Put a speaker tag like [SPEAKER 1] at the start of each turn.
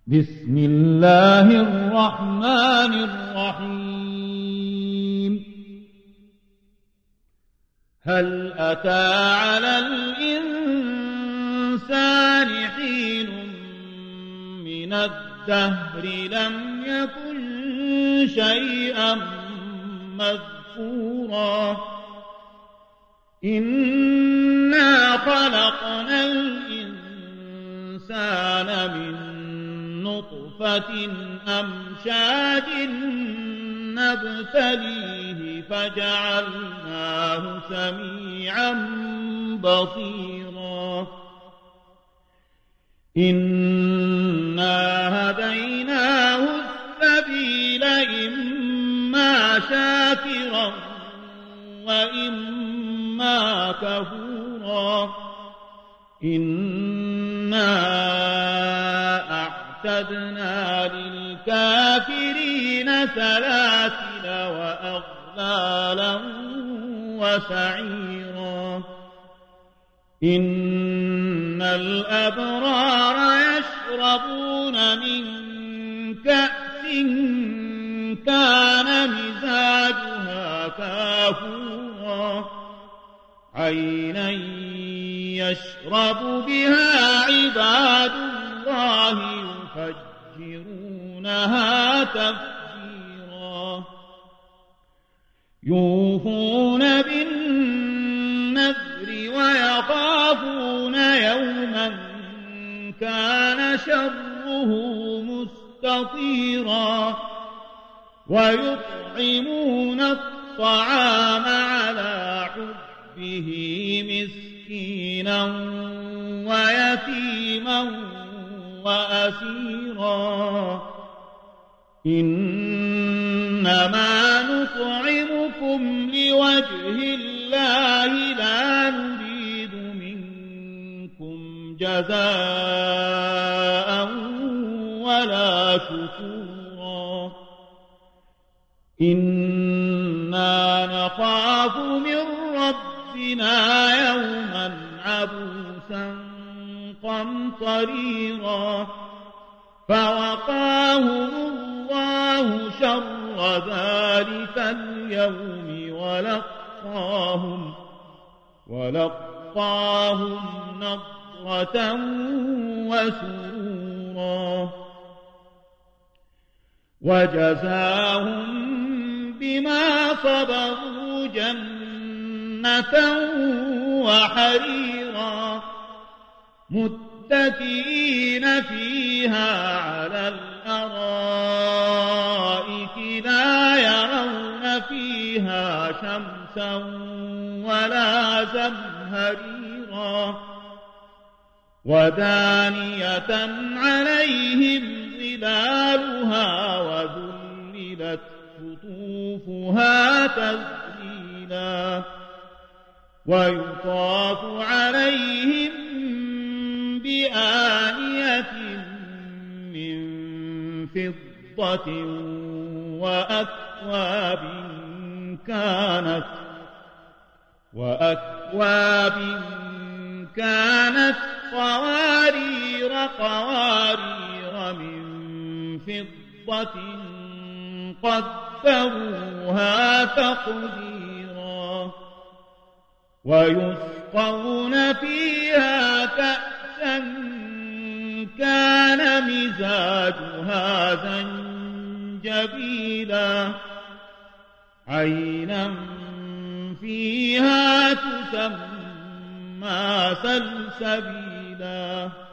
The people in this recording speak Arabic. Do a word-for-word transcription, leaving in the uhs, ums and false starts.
[SPEAKER 1] بسم الله الرحمن الرحيم هل أتى على الإنسان حين من الدهر لم يكن شيئا مذكورا إنا خلقنا الإنسان من نطفة أمشاج نبتليه فجعلناه سميعا بصيرا إنا هديناه السبيل إما شاكرا وإما كفورا إنا أعتدنا للكافرين سلاسل وأغلالا وسعيرا إن الأبرار يشربون من كأس كان مزاجها كافورا عينا يشرب بها عباد الله يفجرونها تفجيرا يوفون بالنذر ويخافون يوما كان شره مستطيرا ويطعمون الطعام على حبه مسكينا ويتيما وأسيرا إنما نطعمكم لوجه الله لا نريد منكم جزاء ولا شكورا إنا نخاف من ربنا يوما عبوسا قمطريرا فوقاهم الله شر ذلك اليوم ولقاهم ولقاهم نضرة وسرورا وجزاهم بما صبروا جنة وحريرا متكئين فيها على الأرائك لا يرون فيها شمسا ولا زمهريرا ودانية عليهم ظلالها وذللت قطوفها تذليلا ويطاف عليهم بآنية من فضة وأكواب كانت وأكواب كانت قوارير قوارير من فضة قدروها تقديرا ويسقون فيها كأسا كان مزاجها زنجبيلا عينا فيها تسمى سلسبيلا